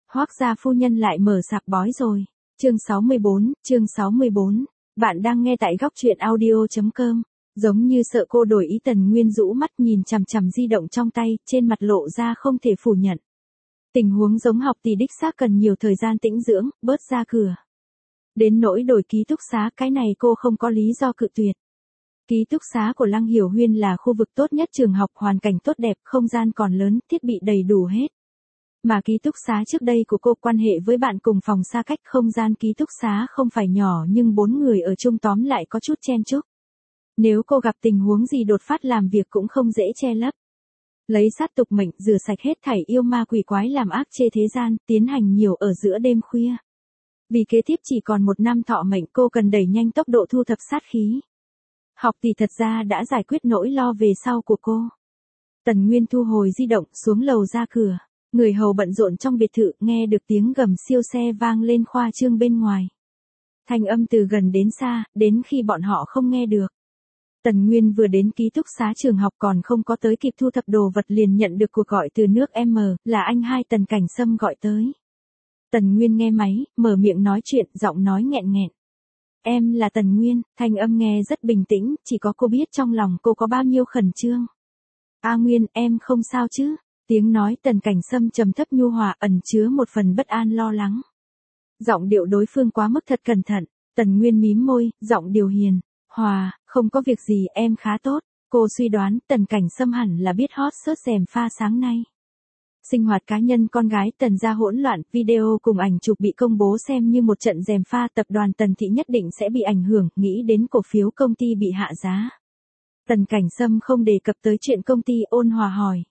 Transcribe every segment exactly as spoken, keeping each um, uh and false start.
Hoác gia phu nhân lại mở sạp bói rồi. Chương sáu mươi bốn, chương sáu mươi bốn. Bạn đang nghe tại góc truyện audio chấm com. Giống như sợ cô đổi ý, Tần Nguyên rũ mắt nhìn chằm chằm di động trong tay, trên mặt lộ ra không thể phủ nhận. Tình huống giống học thì đích xác cần nhiều thời gian tĩnh dưỡng, bớt ra cửa. Đến nỗi đổi ký túc xá, cái này cô không có lý do cự tuyệt. Ký túc xá của Lăng Hiểu Huyên là khu vực tốt nhất trường học, hoàn cảnh tốt đẹp, không gian còn lớn, thiết bị đầy đủ hết. Mà ký túc xá trước đây của cô quan hệ với bạn cùng phòng xa cách, không gian ký túc xá không phải nhỏ nhưng bốn người ở chung tóm lại có chút chen chúc. Nếu cô gặp tình huống gì đột phát làm việc cũng không dễ che lấp. Lấy sát tục mệnh, rửa sạch hết thảy yêu ma quỷ quái làm ác chê thế gian, tiến hành nhiều ở giữa đêm khuya. Vì kế tiếp chỉ còn một năm thọ mệnh, cô cần đẩy nhanh tốc độ thu thập sát khí. Học thì thật ra đã giải quyết nỗi lo về sau của cô. Tần Nguyên thu hồi di động, xuống lầu ra cửa. Người hầu bận rộn trong biệt thự, nghe được tiếng gầm siêu xe vang lên khoa trương bên ngoài. Thanh âm từ gần đến xa, đến khi bọn họ không nghe được. Tần Nguyên vừa đến ký túc xá trường học còn không có tới kịp thu thập đồ vật liền nhận được cuộc gọi từ nước M, là anh hai Tần Cảnh Sâm gọi tới. Tần Nguyên nghe máy, mở miệng nói chuyện, giọng nói nghẹn nghẹn. Em là Tần Nguyên, thanh âm nghe rất bình tĩnh, chỉ có cô biết trong lòng cô có bao nhiêu khẩn trương. A Nguyên, em không sao chứ? Tiếng nói Tần Cảnh Sâm trầm thấp nhu hòa, ẩn chứa một phần bất an lo lắng. Giọng điệu đối phương quá mức thật cẩn thận. Tần Nguyên mím môi, giọng điều hiền. Hòa, không có việc gì, em khá tốt. Cô suy đoán Tần Cảnh Sâm hẳn là biết hot search rèm pha sáng nay. Sinh hoạt cá nhân con gái Tần gia hỗn loạn, video cùng ảnh chụp bị công bố xem như một trận rèm pha, tập đoàn Tần Thị nhất định sẽ bị ảnh hưởng, nghĩ đến cổ phiếu công ty bị hạ giá. Tần Cảnh Sâm không đề cập tới chuyện công ty, ôn hòa hỏi.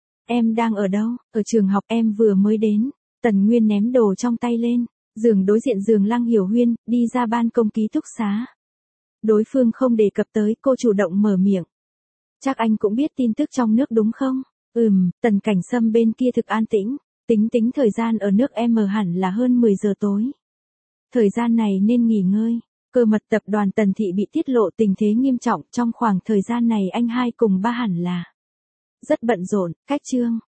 Em đang ở đâu? Ở trường học, em vừa mới đến. Tần Nguyên ném đồ trong tay lên, giường đối diện giường Lăng Hiểu Huyên, đi ra ban công ký túc xá. Đối phương không đề cập tới, cô chủ động mở miệng. Chắc anh cũng biết tin tức trong nước đúng không? Ừm, Tần Cảnh Sâm bên kia thực an tĩnh, tính tính thời gian ở nước M hẳn là hơn mười giờ tối. Thời gian này nên nghỉ ngơi. Cơ mật tập đoàn Tần Thị bị tiết lộ, tình thế nghiêm trọng, trong khoảng thời gian này anh hai cùng ba hẳn là rất bận rộn. Cách chương,